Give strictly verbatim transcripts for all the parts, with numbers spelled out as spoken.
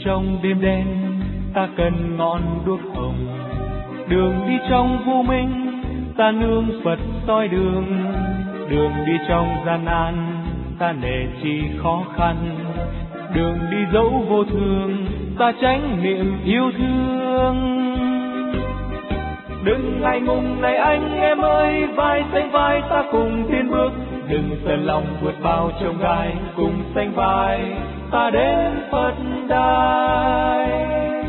trong đêm đen, ta cần ngọn đuốc hồng. Đường đi trong vô minh, ta nương Phật soi đường. Đường đi trong gian nan, ta nể chi khó khăn. Đường đi dẫu vô thường, ta tránh niệm yêu thương. Đừng ngại ngùng này anh em ơi, vai sánh vai ta cùng tiến bước. Đừng sờn lòng vượt bao chông gai, cùng sánh vai ta đến Phật đài.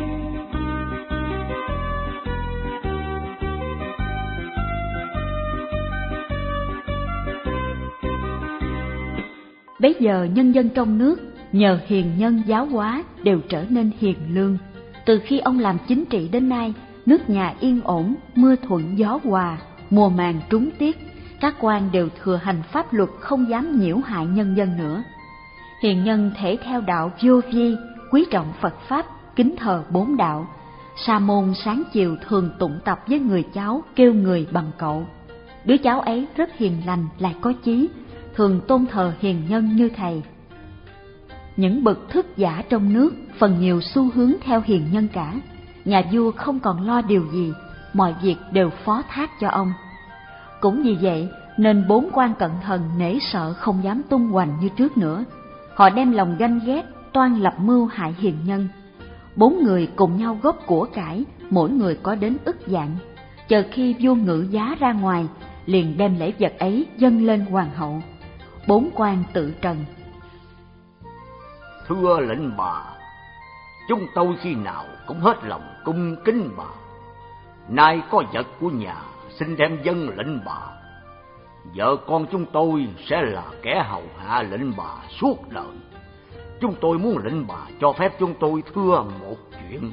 Bấy giờ nhân dân trong nước nhờ hiền nhân giáo hóa đều trở nên hiền lương. Từ khi ông làm chính trị đến nay, nước nhà yên ổn, mưa thuận gió hòa, mùa màng trúng tiết. Các quan đều thừa hành pháp luật, không dám nhiễu hại nhân dân nữa. Hiền nhân thể theo đạo vô vi, quý trọng Phật pháp, kính thờ bốn đạo. Sa môn sáng chiều thường tụng tập với người cháu, kêu người bằng cậu. Đứa cháu ấy rất hiền lành, lại có chí, thường tôn thờ hiền nhân như thầy. Những bậc thức giả trong nước phần nhiều xu hướng theo hiền nhân cả. Nhà vua không còn lo điều gì, mọi việc đều phó thác cho ông. Cũng vì vậy nên bốn quan cận thần nể sợ, không dám tung hoành như trước nữa. Họ đem lòng ganh ghét, toan lập mưu hại hiền nhân. Bốn người cùng nhau góp của cải, mỗi người có đến ức vạn. Chờ khi vua ngự giá ra ngoài, liền đem lễ vật ấy dâng lên hoàng hậu. Bốn quan tự trần: Thưa lệnh bà, chúng tôi khi nào cũng hết lòng cung kính bà. Nay có vật của nhà, xin đem dâng lệnh bà. Vợ con chúng tôi sẽ là kẻ hầu hạ lệnh bà suốt đời. Chúng tôi muốn lệnh bà cho phép chúng tôi thưa một chuyện.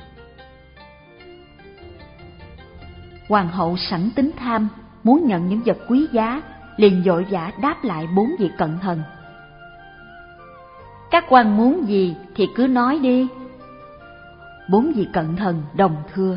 Hoàng hậu sẵn tính tham, muốn nhận những vật quý giá, liền vội vã đáp lại bốn vị cận thần: Các quan muốn gì thì cứ nói đi. Bốn vị cận thần đồng thưa: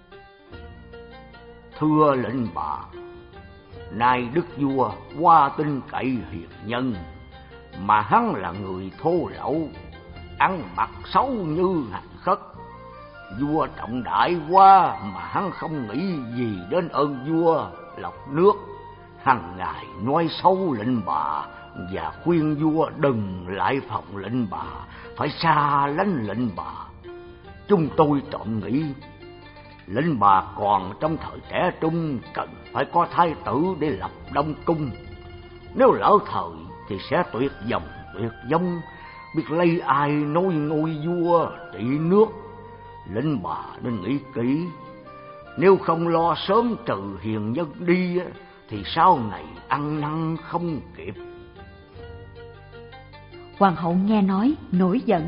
Thưa lệnh bà, nay đức vua qua tin cậy hiền nhân, mà hắn là người thô lỗ, ăn mặc xấu như hành khất. Vua trọng đại quá mà hắn không nghĩ gì đến ơn vua lọc nước. Hằng ngày nói xấu lệnh bà và khuyên vua đừng lại phòng lệnh bà, phải xa lánh lệnh bà. Chúng tôi trộm nghĩ lệnh bà còn trong thời trẻ trung, cần phải có thái tử để lập đông cung. Nếu lỡ thời thì sẽ tuyệt dòng tuyệt giống, biết lấy ai nối ngôi vua trị nước. Lệnh bà nên nghĩ kỹ, nếu không lo sớm trừ hiền nhân đi thì sau này ăn năn không kịp. Hoàng hậu nghe nói nổi giận: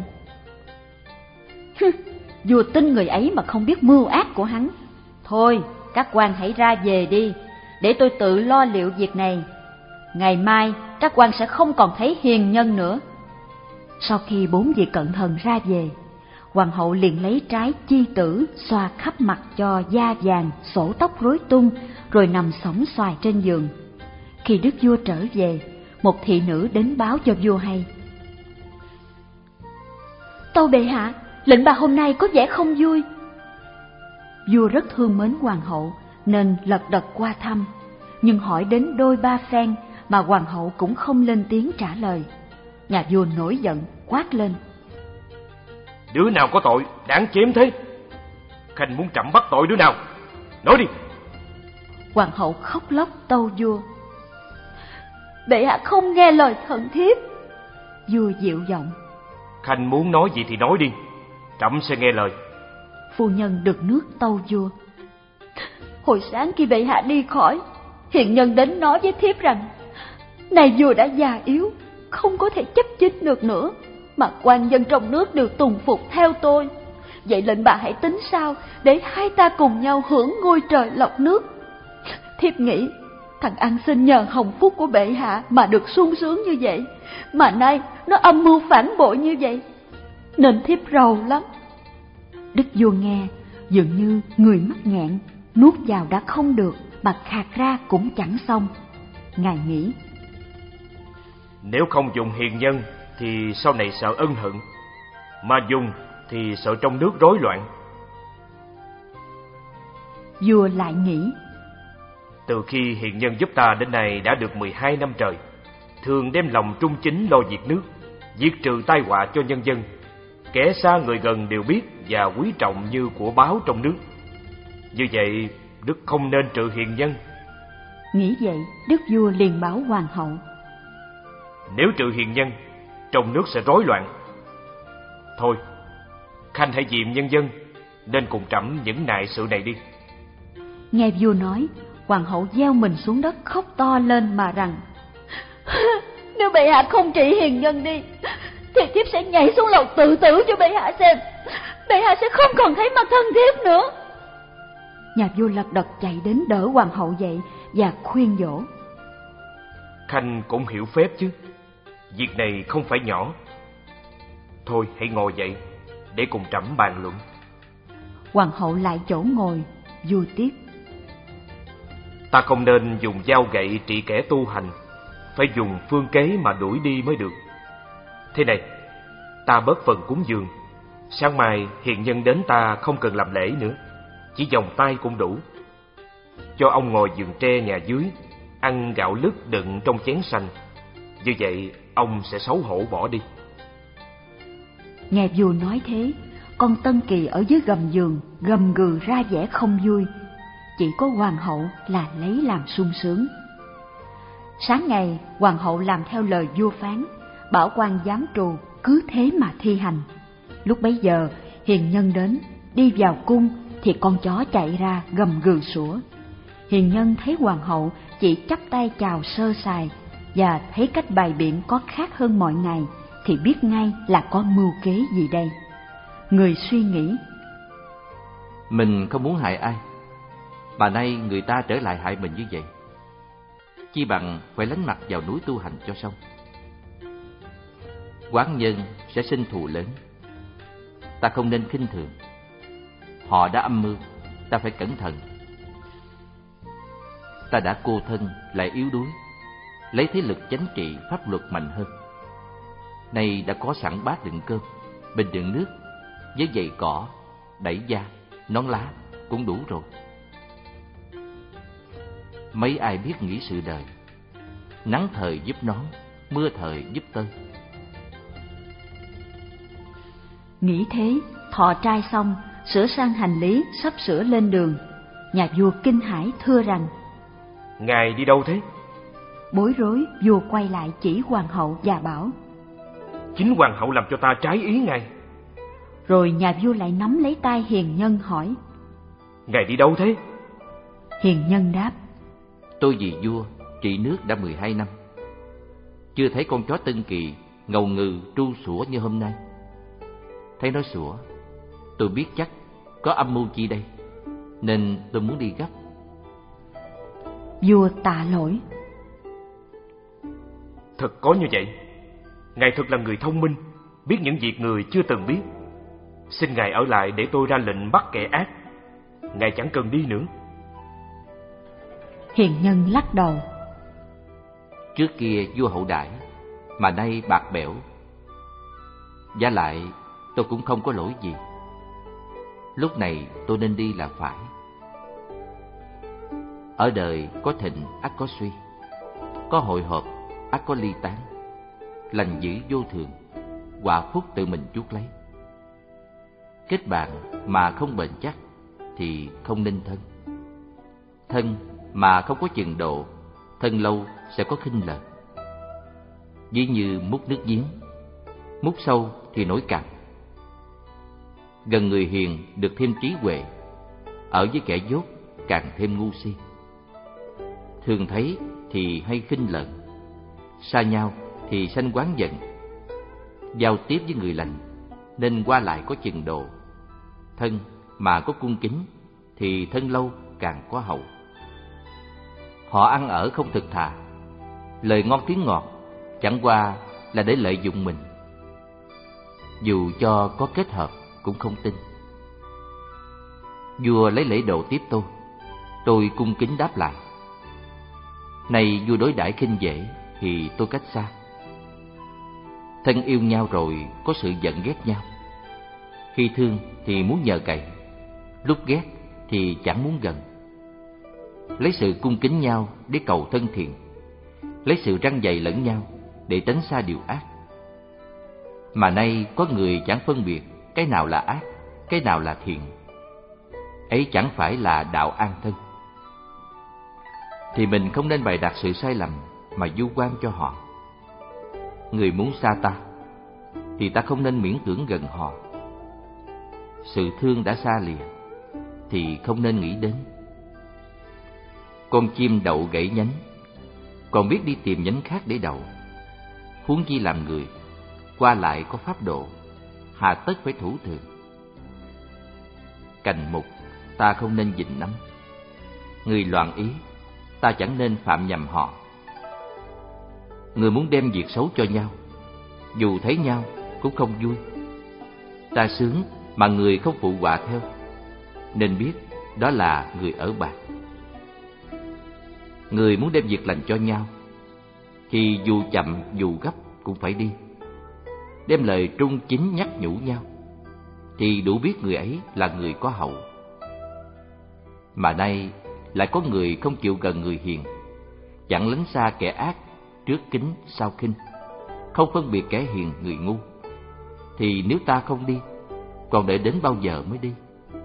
Vua tin người ấy mà không biết mưu ác của hắn. Thôi các quan hãy ra về đi, để tôi tự lo liệu việc này. Ngày mai các quan sẽ không còn thấy hiền nhân nữa. Sau khi bốn vị cận thần ra về, hoàng hậu liền lấy trái chi tử xoa khắp mặt cho da vàng, sổ tóc rối tung, rồi nằm sõng xoài trên giường. Khi đức vua trở về, một thị nữ đến báo cho vua hay: Tâu bệ hạ, lệnh bà hôm nay có vẻ không vui. Vua rất thương mến hoàng hậu nên lật đật qua thăm, nhưng hỏi đến đôi ba phen mà hoàng hậu cũng không lên tiếng trả lời. Nhà vua nổi giận quát lên: Đứa nào có tội đáng chém thế? Khanh muốn trẫm bắt tội đứa nào? Nói đi. Hoàng hậu khóc lóc tâu vua: Bệ hạ không nghe lời thần thiếp. Vua dịu giọng: Khanh muốn nói gì thì nói đi, trẫm sẽ nghe lời. Phu nhân đựng nước tâu vua: Hồi sáng khi bệ hạ đi khỏi, hiền nhân đến nói với thiếp rằng nay vua đã già yếu, không có thể chấp chính được nữa, mà quan dân trong nước đều tùng phục theo tôi. Vậy lệnh bà hãy tính sao để hai ta cùng nhau hưởng ngôi trời lộc nước. Thiếp nghĩ thằng ăn xin nhờ hồng phúc của bệ hạ mà được sung sướng như vậy, mà nay nó âm mưu phản bội như vậy, nên thiếp rầu lắm. Đức vua nghe dường như người mắc nghẹn, nuốt vào đã không được, mà khạc ra cũng chẳng xong. Ngài nghĩ: Nếu không dùng hiền nhân thì sau này sợ ân hận, mà dùng thì sợ trong nước rối loạn. Vua lại nghĩ, từ khi hiền nhân giúp ta đến nay đã được mười hai năm trời, thường đem lòng trung chính lo việc nước, diệt trừ tai họa cho nhân dân. Kẻ xa người gần đều biết và quý trọng như của báo trong nước. Như vậy, Đức không nên trừ hiền nhân. Nghĩ vậy, đức vua liền bảo hoàng hậu, nếu trừ hiền nhân, trong nước sẽ rối loạn. Thôi, khanh hãy diệm nhân dân, nên cùng trẫm những nại sự này đi. Nghe vua nói, hoàng hậu gieo mình xuống đất khóc to lên mà rằng, nếu bệ hạ không trị hiền nhân đi, thì thiếp sẽ nhảy xuống lầu tự tử cho bệ hạ xem. Bệ hạ sẽ không còn thấy mặt thân thiếp nữa. Nhà vua lật đật chạy đến đỡ hoàng hậu dậy và khuyên dỗ. Khanh cũng hiểu phép chứ, việc này không phải nhỏ. Thôi hãy ngồi dậy để cùng trẫm bàn luận. Hoàng hậu lại chỗ ngồi, vua tiếp. Ta không nên dùng dao gậy trị kẻ tu hành, phải dùng phương kế mà đuổi đi mới được. Thế này, ta bớt phần cúng dường, sáng mai hiền nhân đến ta không cần làm lễ nữa, chỉ vòng tay cũng đủ. Cho ông ngồi giường tre nhà dưới, ăn gạo lứt đựng trong chén xanh. Như vậy ông sẽ xấu hổ bỏ đi. Nghe vua nói thế, con Tân Kỳ ở dưới gầm giường gầm gừ ra vẻ không vui. Chỉ có hoàng hậu là lấy làm sung sướng. Sáng ngày, hoàng hậu làm theo lời vua phán, bảo quan giám trù cứ thế mà thi hành. Lúc bấy giờ, hiền nhân đến, đi vào cung thì con chó chạy ra gầm gừ sủa. Hiền nhân thấy hoàng hậu chỉ chắp tay chào sơ sài và thấy cách bày biện có khác hơn mọi ngày thì biết ngay là có mưu kế gì đây. Người suy nghĩ, mình không muốn hại ai, mà nay người ta trở lại hại mình như vậy, chi bằng phải lánh mặt vào núi tu hành cho xong. Oán nhân sẽ sinh thù lớn, ta không nên khinh thường. Họ đã âm mưu, ta phải cẩn thận. Ta đã cô thân lại yếu đuối, lấy thế lực chánh trị pháp luật mạnh hơn. Nay đã có sẵn bát đựng cơm, bình đựng nước, với giày cỏ, đẩy da, nón lá cũng đủ rồi. Mấy ai biết nghĩ sự đời, nắng thời giúp nón, mưa thời giúp tơi. nghĩ thế, thọ trai xong, sửa sang hành lý, sắp sửa lên đường. Nhà vua kinh hãi thưa rằng: Ngài đi đâu thế? Bối rối, vua quay lại chỉ hoàng hậu và bảo: Chính hoàng hậu làm cho ta trái ý ngài. Rồi nhà vua lại nắm lấy tay hiền nhân hỏi: Ngài đi đâu thế? Hiền nhân đáp: Tôi vì vua trị nước đã mười hai năm, chưa thấy con chó Tân Kỳ ngầu ngừ tru sủa như hôm nay. Thấy nó sủa, tôi biết chắc có âm mưu chi đây, nên tôi muốn đi gấp. Vua tạ lỗi: Thật có như vậy. Ngài thật là người thông minh, biết những việc người chưa từng biết. Xin ngài ở lại để tôi ra lệnh bắt kẻ ác. Ngài chẳng cần đi nữa. Hiền nhân lắc đầu: Trước kia vua hậu đãi, mà nay bạc bẽo. Vả lại tôi cũng không có lỗi gì. Lúc này tôi nên đi là phải. Ở đời có thịnh ắt có suy, có hội họp ắt có ly tán. Lành dữ vô thường, quả phúc tự mình chuốc lấy. Kết bạn mà không bền chắc thì không nên thân. Thân mà không có chừng độ, thân lâu sẽ có khinh lợi. Ví như múc nước giếng, múc sâu thì nổi cạn. Gần người hiền được thêm trí huệ, ở với kẻ dốt càng thêm ngu si. Thường thấy thì hay khinh lợi, xa nhau thì sanh oán giận. Giao tiếp với người lành nên qua lại có chừng độ. Thân mà có cung kính thì thân lâu càng có hậu. Họ ăn ở không thực thà, lời ngon tiếng ngọt chẳng qua là để lợi dụng mình. Dù cho có kết hợp cũng không tin. Vua lấy lễ độ tiếp tôi, tôi cung kính đáp lại. Này vua đối đãi khinh dễ thì tôi cách xa. Thân yêu nhau rồi có sự giận ghét nhau, Khi thương thì muốn nhờ cậy, lúc ghét thì chẳng muốn gần. Lấy sự cung kính nhau để cầu thân thiện, lấy sự răn dạy lẫn nhau để tránh xa điều ác. Mà nay có người chẳng phân biệt cái nào là ác, cái nào là thiện. Ấy chẳng phải là đạo an thân. Thì mình không nên bày đặt sự sai lầm mà vu oan cho họ. Người muốn xa ta thì ta không nên miễn cưỡng gần họ. Sự thương đã xa lìa thì không nên nghĩ đến. Con chim đậu gãy nhánh, còn biết đi tìm nhánh khác để đậu. Huống chi làm người, qua lại có pháp độ, hà tất phải thủ thường. Cành mục ta không nên vịn nắm, người loạn ý ta chẳng nên phạm nhầm họ. Người muốn đem việc xấu cho nhau, dù thấy nhau cũng không vui. Ta sướng mà người không phụ họa theo, nên biết đó là người ở bạc. Người muốn đem việc lành cho nhau thì dù chậm dù gấp cũng phải đi. Đem lời trung chính nhắc nhủ nhau thì đủ biết người ấy là người có hậu. Mà nay lại có người không chịu gần người hiền, chẳng lánh xa kẻ ác, trước kính sau khinh, không phân biệt kẻ hiền người ngu. Thì nếu ta không đi, còn để đến bao giờ mới đi?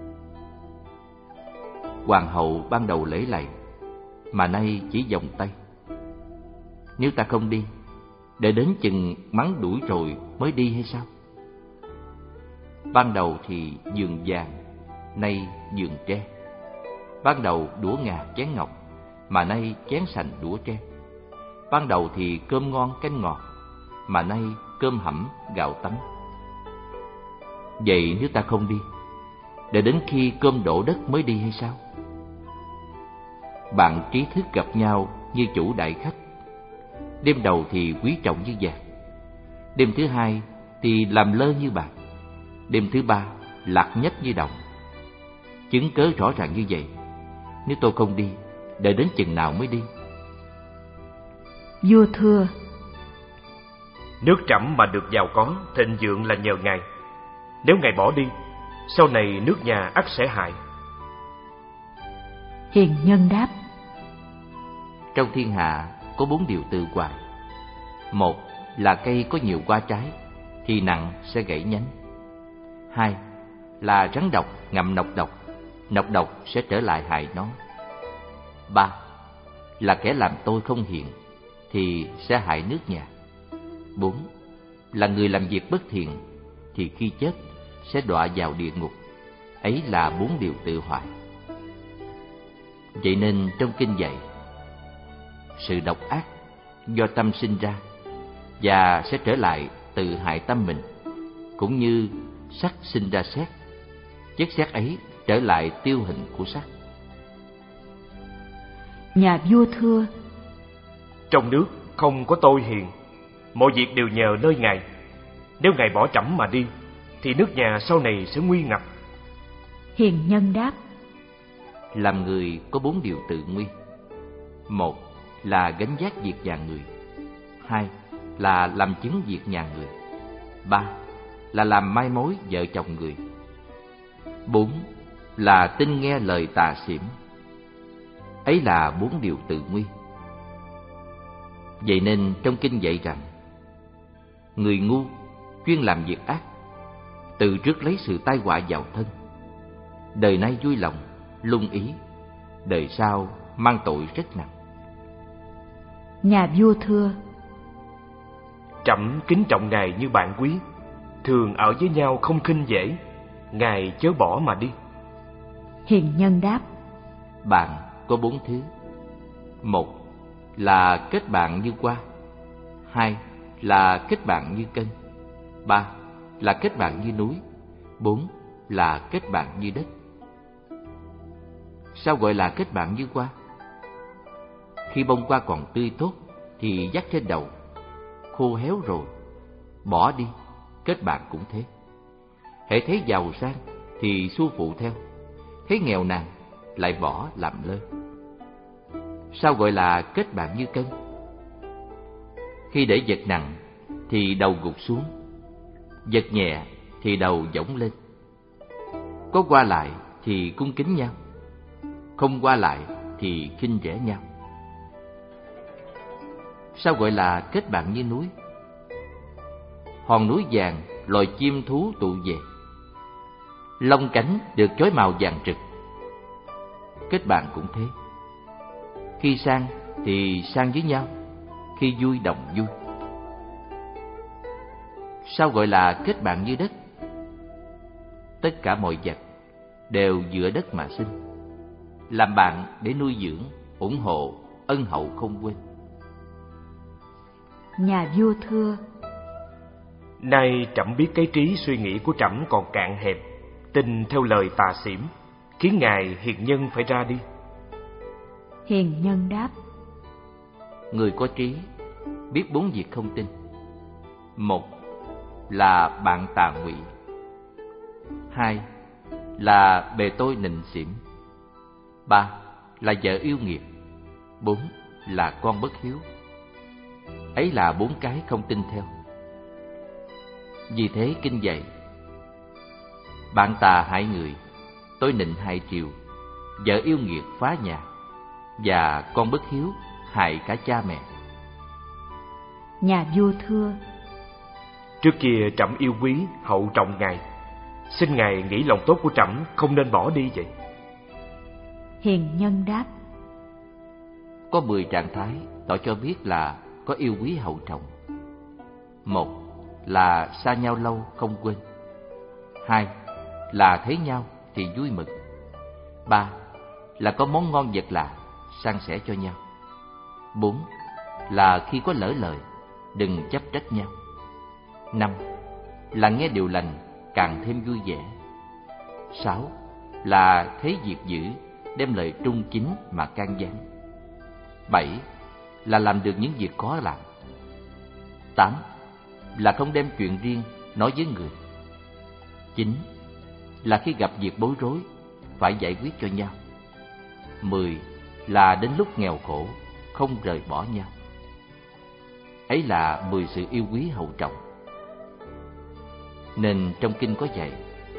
Hoàng hậu ban đầu lễ lạy, mà nay chỉ vòng tay. Nếu ta không đi, để đến chừng mắng đuổi rồi mới đi hay sao? Ban đầu thì giường vàng, nay giường tre. Ban đầu đũa ngà chén ngọc, mà nay chén sành đũa tre. Ban đầu thì cơm ngon canh ngọt, mà nay cơm hẩm gạo tấm. Vậy nếu ta không đi, để đến khi cơm đổ đất mới đi hay sao? Bạn trí thức gặp nhau như chủ đại khách. Đêm đầu thì quý trọng như vàng, đêm thứ hai thì làm lơ như bạc, đêm thứ ba lạc nhách như đồng. Chứng cớ rõ ràng như vậy, nếu tôi không đi, đợi đến chừng nào mới đi? Vua thưa: Nước Trẫm mà được giàu có, thịnh vượng là nhờ Ngài. Nếu Ngài bỏ đi, sau này nước nhà ắt sẽ hại. Hiền nhân đáp: Trong thiên hạ có bốn điều tự hoại. Một là cây có nhiều hoa trái thì nặng sẽ gãy nhánh. Hai là rắn độc ngậm nọc độc, nọc độc sẽ trở lại hại nó. Ba là kẻ làm tôi không hiền thì sẽ hại nước nhà. Bốn là người làm việc bất thiện thì khi chết sẽ đọa vào địa ngục. Ấy là bốn điều tự hoại. Vậy nên trong kinh dạy, sự độc ác do tâm sinh ra và sẽ trở lại tự hại tâm mình, cũng như sắt sinh ra sét, chất sét ấy trở lại tiêu hình của sắt. Nhà vua thưa: Trong nước không có tôi hiền, mọi việc đều nhờ nơi Ngài. Nếu Ngài bỏ Trẫm mà đi, thì nước nhà sau này sẽ nguy ngập. Hiền nhân đáp: Làm người có bốn điều tự nguy. Một là gánh vác việc nhà người. Hai là làm chứng việc nhà người. Ba là làm mai mối vợ chồng người. Bốn là tin nghe lời tà xỉm. Ấy là bốn điều tự nguy. Vậy nên trong kinh dạy rằng, người ngu chuyên làm việc ác, từ trước lấy sự tai họa vào thân. Đời nay vui lòng, lung ý, đời sau mang tội rất nặng. Nhà vua thưa: Trẫm kính trọng Ngài như bạn quý, thường ở với nhau không khinh dễ. Ngài chớ bỏ mà đi. Hiền nhân đáp: Bạn có bốn thứ. Một là kết bạn như hoa. Hai là kết bạn như cân. Ba là kết bạn như núi. Bốn là kết bạn như đất. Sao gọi là kết bạn như hoa? Khi bông hoa còn tươi tốt thì dắt trên đầu, khô héo rồi bỏ đi, kết bạn cũng thế. Hễ thấy giàu sang thì xua phụ theo, thấy nghèo nàn lại bỏ làm lơ. Sao gọi là kết bạn như cân? Khi để vật nặng thì đầu gục xuống, vật nhẹ thì đầu dõng lên. có qua lại thì cung kính nhau, không qua lại thì khinh rẻ nhau. Sao gọi là kết bạn như núi? Hòn núi vàng, loài chim thú tụ về, lông cánh được chói màu vàng rực. Kết bạn cũng thế, khi sang thì sang với nhau, khi vui đồng vui. Sao gọi là kết bạn như đất? Tất cả mọi vật đều dựa đất mà sinh, làm bạn để nuôi dưỡng, ủng hộ, ân hậu không quên. Nhà vua thưa: Nay trẫm biết cái trí suy nghĩ của trẫm còn cạn hẹp, tin theo lời tà xỉm, khiến ngài hiền nhân phải ra đi. Hiền nhân đáp: Người có trí biết bốn việc không tin. Một là bạn tà ngụy. Hai là bề tôi nịnh xỉm. Ba là vợ yêu nghiệt. Bốn là con bất hiếu. Ấy là bốn cái không tin theo. Vì thế kinh dạy: bạn tà hại người, tôi nịnh hại triều, vợ yêu nghiệt phá nhà, và con bất hiếu hại cả cha mẹ. Nhà vua thưa: Trước kia trẫm yêu quý, hậu trọng ngài, xin ngài nghĩ lòng tốt của trẫm không nên bỏ đi vậy. Hiền nhân đáp: Có mười trạng thái tỏ cho biết là có yêu quý hậu trọng. Một là xa nhau lâu không quên. Hai là thấy nhau thì vui mừng. Ba là có món ngon vật lạ, san sẻ cho nhau. Bốn là khi có lỡ lời, đừng chấp trách nhau. Năm là nghe điều lành, càng thêm vui vẻ. Sáu là thấy việc dữ, đem lời trung chính mà can gián. Bảy là làm được những việc khó làm. Tám là không đem chuyện riêng nói với người. Chín là khi gặp việc bối rối phải giải quyết cho nhau. Mười là đến lúc nghèo khổ không rời bỏ nhau. Ấy là mười sự yêu quý hậu trọng. Nên trong kinh có dạy: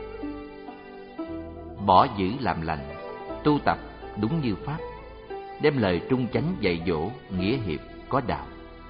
bỏ dữ làm lành, tu tập đúng như pháp, đem lời trung chánh dạy dỗ, nghĩa hiệp có đạo.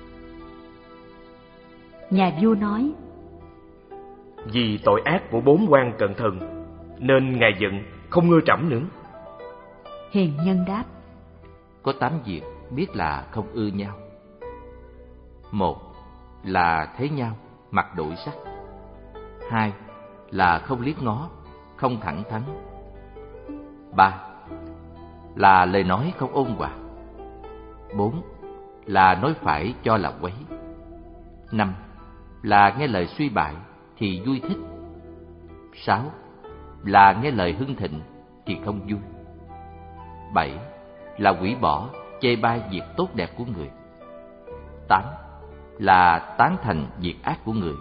Nhà vua nói: Vì tội ác của bốn quan cận thần, nên ngài giận không ưa trẫm nữa. Hiền nhân đáp: Có tám việc biết là không ưa nhau. Một là thấy nhau mặt đổi sắc. Hai là không liếc ngó, không thẳng thắn. Ba là lời nói không ôn hòa. Bốn là nói phải cho là quấy. Năm là nghe lời suy bại thì vui thích. Sáu là nghe lời hưng thịnh thì không vui. Bảy là hủy bỏ, chê bai việc tốt đẹp của người. Tám là tán thành việc ác của người.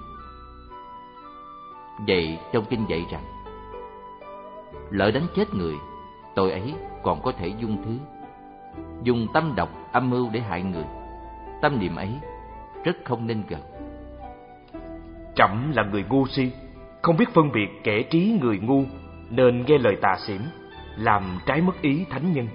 Vậy trong kinh dạy rằng, lỡ đánh chết người, tội ấy còn có thể dung thứ. Dùng tâm độc âm mưu để hại người, tâm niệm ấy rất không nên gần. Trẫm là người ngu si, không biết phân biệt kẻ trí người ngu, nên nghe lời tà xỉm, làm trái mất ý thánh nhân.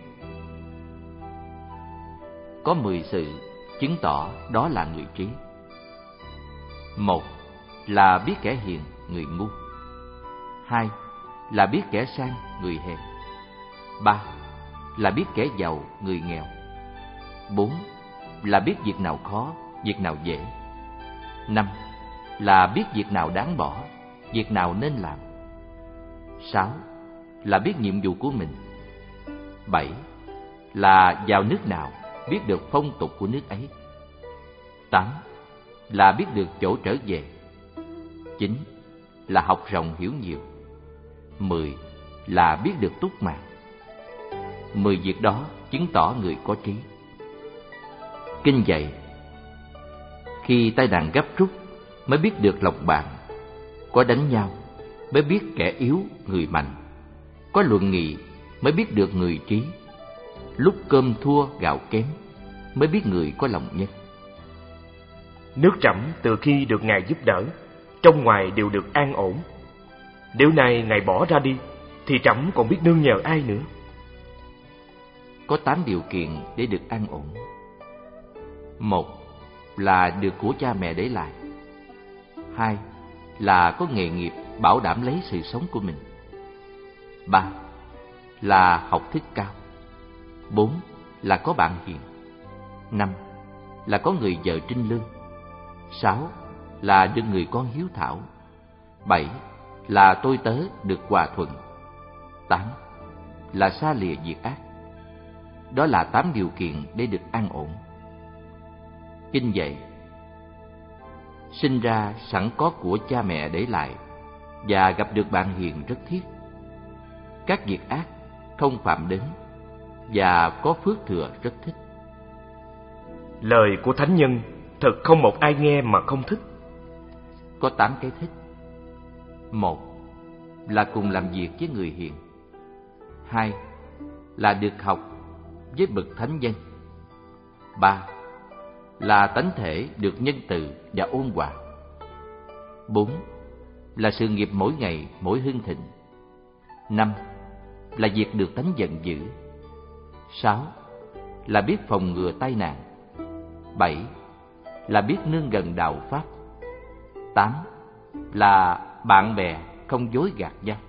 Có mười sự chứng tỏ đó là người trí. Một là biết kẻ hiền, người ngu. Hai là biết kẻ sang, người hèn. Ba là biết kẻ giàu, người nghèo. Bốn là biết việc nào khó, việc nào dễ. Năm là biết việc nào đáng bỏ, việc nào nên làm. Sáu là biết nhiệm vụ của mình. Bảy là vào nước nào, biết được phong tục của nước ấy. Tám là biết được chỗ trở về. Chín là học rộng hiểu nhiều. Mười là biết được túc mạng. Mười việc đó chứng tỏ người có trí. Kinh dạy: khi tai nạn gấp rút mới biết được lòng bạn, có đánh nhau mới biết kẻ yếu người mạnh, có luận nghị mới biết được người trí, lúc cơm thua gạo kém mới biết người có lòng nhân. Nước trẫm từ khi được ngài giúp đỡ, trong ngoài đều được an ổn. Nếu nay ngài bỏ ra đi, thì trẫm còn biết nương nhờ ai nữa. Có tám điều kiện để được an ổn. Một là được của cha mẹ để lại. Hai là có nghề nghiệp bảo đảm lấy sự sống của mình. Ba là học thức cao. Bốn là có bạn hiền. Năm là có người vợ trinh lương. Sáu là được người con hiếu thảo. Bảy là tôi tớ được hòa thuận. Tám là xa lìa việc ác. Đó là tám điều kiện để được an ổn. Kinh dạy: sinh ra sẵn có của cha mẹ để lại và gặp được bạn hiền rất thiết. Các việc ác không phạm đến và có phước thừa rất thích. Lời của thánh nhân thật không một ai nghe mà không thích. Có tám cái thích. Một là cùng làm việc với người hiền. Hai là được học với bậc thánh nhân. Ba là tánh thể được nhân từ và ôn hòa. Bốn là sự nghiệp mỗi ngày mỗi hưng thịnh. Năm là việc được tánh giận dữ. Sáu là biết phòng ngừa tai nạn. Bảy là biết nương gần đạo pháp. Tám là bạn bè không dối gạt nhau.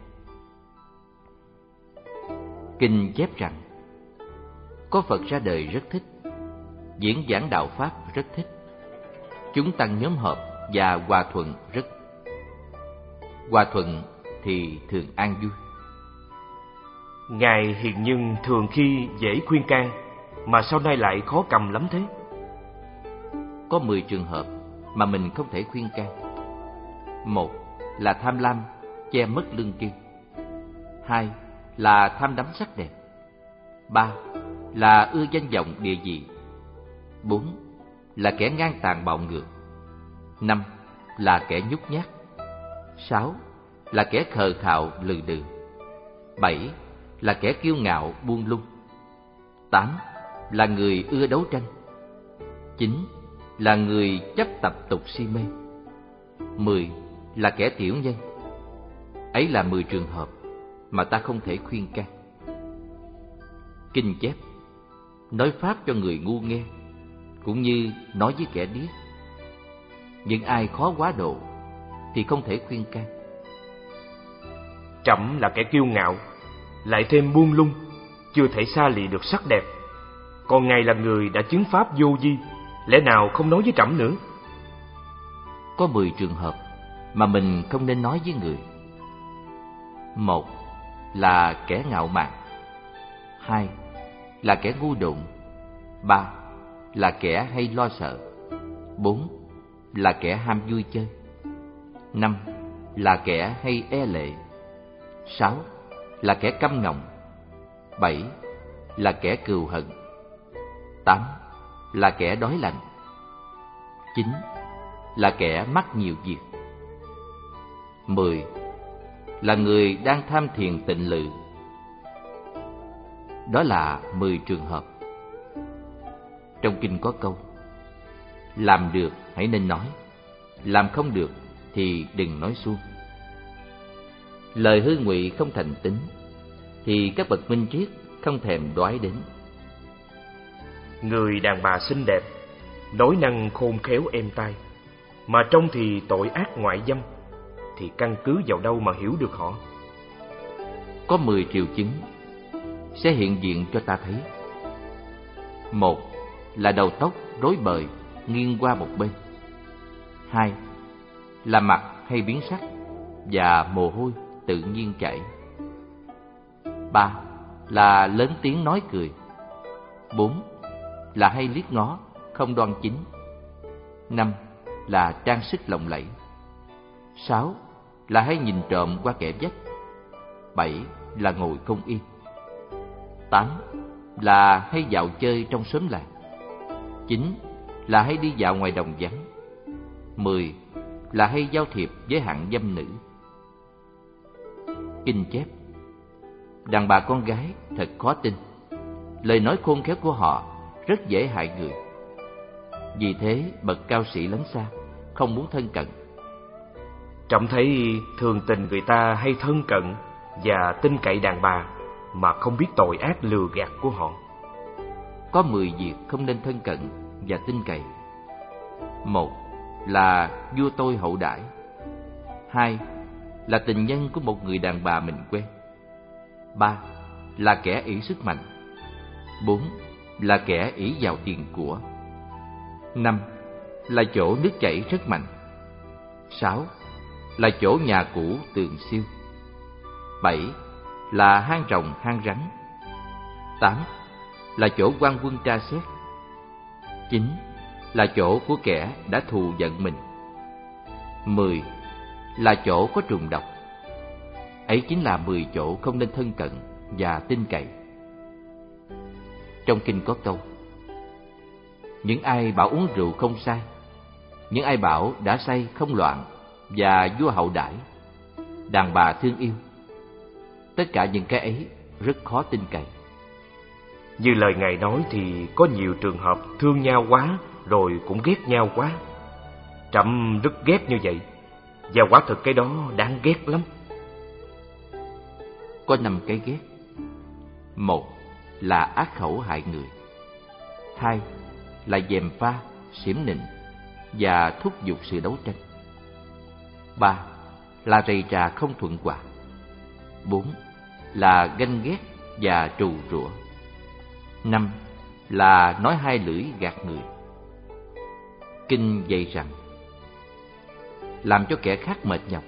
Kinh chép rằng có Phật ra đời rất thích, diễn giảng đạo pháp rất thích, chúng tăng nhóm họp và hòa thuận rất. Hòa thuận thì thường an vui. Ngài hiền nhân thường khi dễ khuyên can, mà sau này lại khó cầm lắm thế. Có mười trường hợp mà mình không thể khuyên can. Một là tham lam che mất lương tri. Hai là tham đắm sắc đẹp. Ba là ưa danh vọng địa vị. Bốn là kẻ ngang tàn bạo ngược. Năm là kẻ nhút nhát. Sáu là kẻ khờ khạo lừ đừ. Bảy là kẻ kiêu ngạo buông lung. Tám là người ưa đấu tranh. Chín là người chấp tập tục si mê. Mười là kẻ tiểu nhân. Ấy là mười trường hợp mà ta không thể khuyên can. Kinh chép nói pháp cho người ngu nghe, cũng như nói với kẻ điếc. Những ai khó quá độ thì không thể khuyên can. Trẫm là kẻ kiêu ngạo, lại thêm buông lung, chưa thể xa lìa được sắc đẹp. Còn ngài là người đã chứng pháp vô vi, lẽ nào không nói với trẫm nữa? Có mười trường hợp mà mình không nên nói với người. Một là kẻ ngạo mạn. Hai là kẻ ngu độn. Ba là kẻ hay lo sợ. Bốn là kẻ ham vui chơi. Năm là kẻ hay e lệ. Sáu là kẻ căm ngọng. Bảy là kẻ cừu hận. Tám là kẻ đói lạnh. Chín là kẻ mắc nhiều việc. Mười là người đang tham thiền tịnh lự. Đó là mười trường hợp. Trong kinh có câu: làm được hãy nên nói, làm không được thì đừng nói suông. Lời hư ngụy không thành tín thì các bậc minh triết không thèm đoái đến. Người đàn bà xinh đẹp, nói năng khôn khéo êm tai, mà trong thì tội ác ngoại dâm, thì căn cứ vào đâu mà hiểu được họ? Có mười triệu chứng sẽ hiện diện cho ta thấy. Một là đầu tóc rối bời, nghiêng qua một bên. Hai là mặt hay biến sắc và mồ hôi tự nhiên chảy. Ba là lớn tiếng nói cười. Bốn là hay liếc ngó, không đoan chính. Năm là trang sức lộng lẫy. Sáu là hay nhìn trộm qua kẻ vách. Bảy là ngồi không yên. Tám là hay dạo chơi trong xóm làng. Chín là hay đi dạo ngoài đồng vắng. Mười là hay giao thiệp với hạng dâm nữ. Kinh chép đàn bà con gái thật khó tin, lời nói khôn khéo của họ rất dễ hại người. Vì thế bậc cao sĩ lánh xa, không muốn thân cận. Trẫm thấy thường tình người ta hay thân cận và tin cậy đàn bà mà không biết tội ác lừa gạt của họ. Có mười việc không nên thân cận và tin cậy. Một là vua tôi hậu đãi. Hai là tình nhân của một người đàn bà mình quen. Ba là kẻ ỷ sức mạnh. Bốn là kẻ ỷ vào tiền của. Năm là chỗ nước chảy rất mạnh. Sáu là chỗ nhà cũ tường siêu. Bảy là hang rồng hang rắn. Tám là chỗ quan quân tra xét. Chín là chỗ của kẻ đã thù giận mình. Mười là chỗ có trùng độc. Ấy chính là mười chỗ không nên thân cận và tin cậy. Trong kinh có câu: những ai bảo uống rượu không sai, những ai bảo đã say không loạn, và vua hậu đãi, đàn bà thương yêu. Tất cả những cái ấy rất khó tin cậy. Như lời Ngài nói thì có nhiều trường hợp thương nhau quá rồi cũng ghét nhau quá. Trẫm rất ghét như vậy, và quả thực cái đó đáng ghét lắm. Có năm cái ghét. Một là ác khẩu hại người. Hai là gièm pha, xỉm nịnh và thúc giục sự đấu tranh. Ba là rầy rà không thuận hòa. Bốn là ganh ghét và trù rủa. Năm là nói hai lưỡi gạt người. Kinh dạy rằng làm cho kẻ khác mệt nhọc,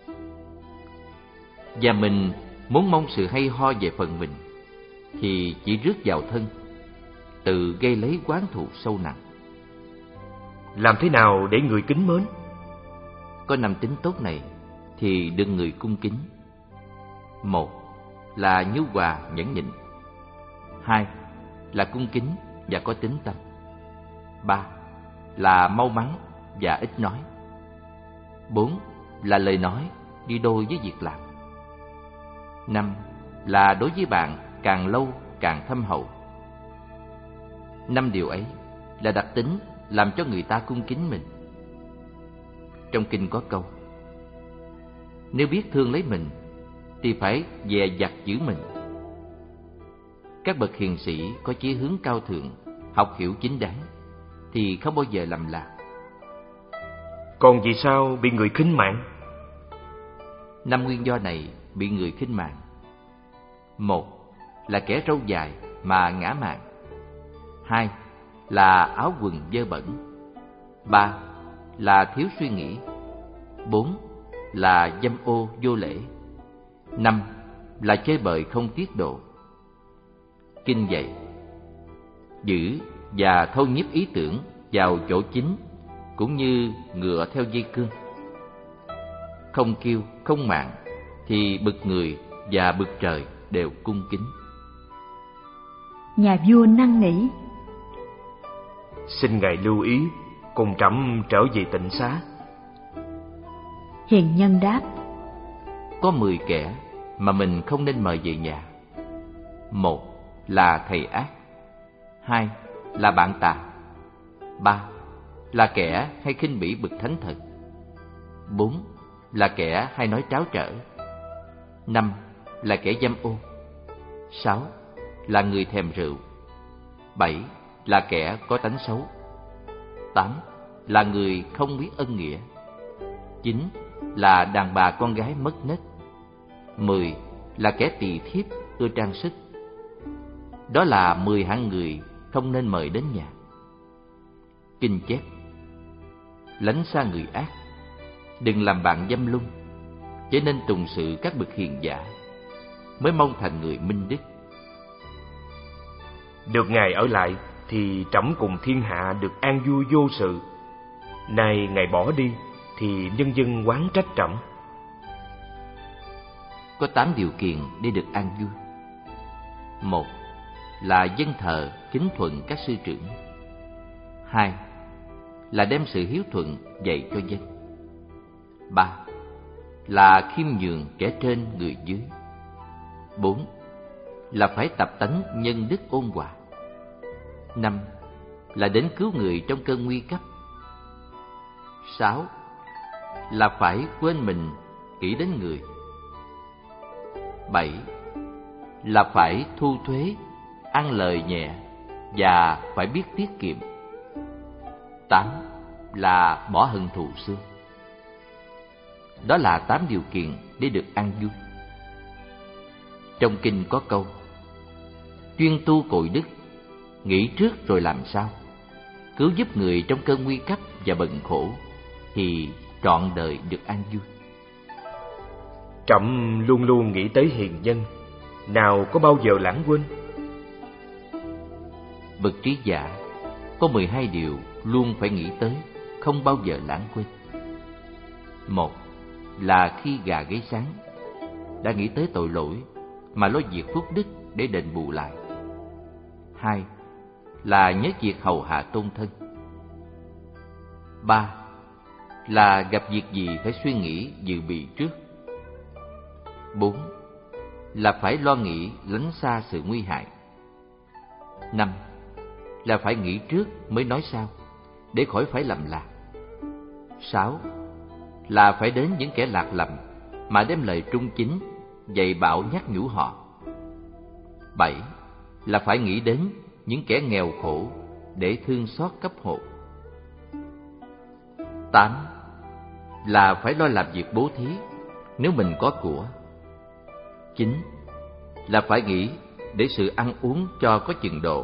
và mình muốn mong sự hay ho về phần mình, thì chỉ rước vào thân, tự gây lấy oán thù sâu nặng. Làm thế nào để người kính mến? Có năm tính tốt này thì đừng người cung kính. Một là nhu hòa nhẫn nhịn. Hai là cung kính và có tín tâm. Ba là mau mắn và ít nói. Bốn là lời nói đi đôi với việc làm. Năm là đối với bạn càng lâu càng thâm hậu. Năm điều ấy là đặc tính làm cho người ta cung kính mình. Trong kinh có câu: nếu biết thương lấy mình thì phải dè dặt giữ mình. Các bậc hiền sĩ có chí hướng cao thượng, học hiểu chính đáng, thì không bao giờ lầm lạc. Còn vì sao bị người khinh mạng? Năm nguyên do này bị người khinh mạng. Một là kẻ râu dài mà ngã mạn. Hai là áo quần dơ bẩn. Ba là thiếu suy nghĩ. Bốn là dâm ô vô lễ. Năm là chơi bời không tiết độ. Kinh dạy: giữ và thâu nhiếp ý tưởng vào chỗ chính, cũng như ngựa theo dây cương. Không kiêu, không mạn, thì bực người và bực trời đều cung kính. Nhà vua năn nỉ: xin Ngài lưu ý, cùng trẫm trở về tịnh xá. Hiền nhân đáp: có mười kẻ mà mình không nên mời về nhà. Một là thầy ác. Hai là bạn tà. Ba là kẻ hay khinh bỉ bậc thánh thần. Bốn là kẻ hay nói tráo trở. Năm là kẻ dâm ô. Sáu là người thèm rượu. Bảy là kẻ có tánh xấu. Tám là người không biết ân nghĩa. Chín là đàn bà con gái mất nết. Mười là kẻ tỳ thiếp ưa trang sức. Đó là mười hạng người không nên mời đến nhà. Kinh chép: lánh xa người ác, đừng làm bạn dâm lung, chỉ nên tùng sự các bậc hiền giả, mới mong thành người minh đức. Được Ngài ở lại thì trẫm cùng thiên hạ được an vui vô sự. Nay Ngài bỏ đi thì nhân dân oán trách trẫm. Có tám điều kiện để được an vui. Một là dân thờ kính thuận các sư trưởng. Hai là đem sự hiếu thuận dạy cho dân. Ba là khiêm nhường kẻ trên người dưới. Bốn là phải tập tánh nhân đức ôn hòa. Năm là đến cứu người trong cơn nguy cấp. Sáu là phải quên mình, nghĩ đến người. Bảy là phải thu thuế, ăn lời nhẹ và phải biết tiết kiệm. Tám là bỏ hận thù xưa. Đó là tám điều kiện để được an vui. Trong kinh có câu: chuyên tu cội đức, nghĩ trước rồi làm sao, cứu giúp người trong cơn nguy cấp và bần khổ, thì trọn đời được an vui. Trẫm luôn luôn nghĩ tới hiền nhân, nào có bao giờ lãng quên. Bậc trí giả có mười hai điều luôn phải nghĩ tới, không bao giờ lãng quên. Một là khi gà gáy sáng, đã nghĩ tới tội lỗi mà lo việc phúc đức để đền bù lại. Hai là nhớ việc hầu hạ tôn thân. Ba là gặp việc gì phải suy nghĩ dự bị trước. Bốn là phải lo nghĩ lánh xa sự nguy hại. Năm là phải nghĩ trước mới nói sau, để khỏi phải lầm lạc. Sáu là phải đến những kẻ lạc lầm mà đem lời trung chính dạy bảo nhắc nhủ họ. Bảy là phải nghĩ đến những kẻ nghèo khổ để thương xót cấp hộ. Tám là phải lo làm việc bố thí nếu mình có của. Chín là phải nghĩ để sự ăn uống cho có chừng độ.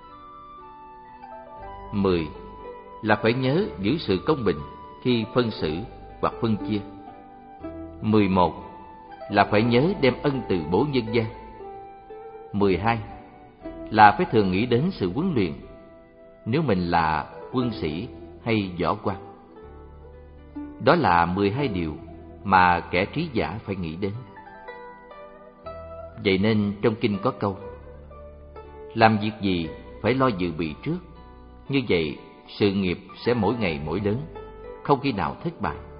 Mười là phải nhớ giữ sự công bình khi phân xử hoặc phân chia. Mười một là phải nhớ đem ân từ bố nhân gian. Mười hai là phải thường nghĩ đến sự huấn luyện nếu mình là quân sĩ hay võ quan. Đó là mười hai điều mà kẻ trí giả phải nghĩ đến. Vậy nên trong kinh có câu: làm việc gì phải lo dự bị trước, như vậy sự nghiệp sẽ mỗi ngày mỗi lớn, không khi nào thất bại.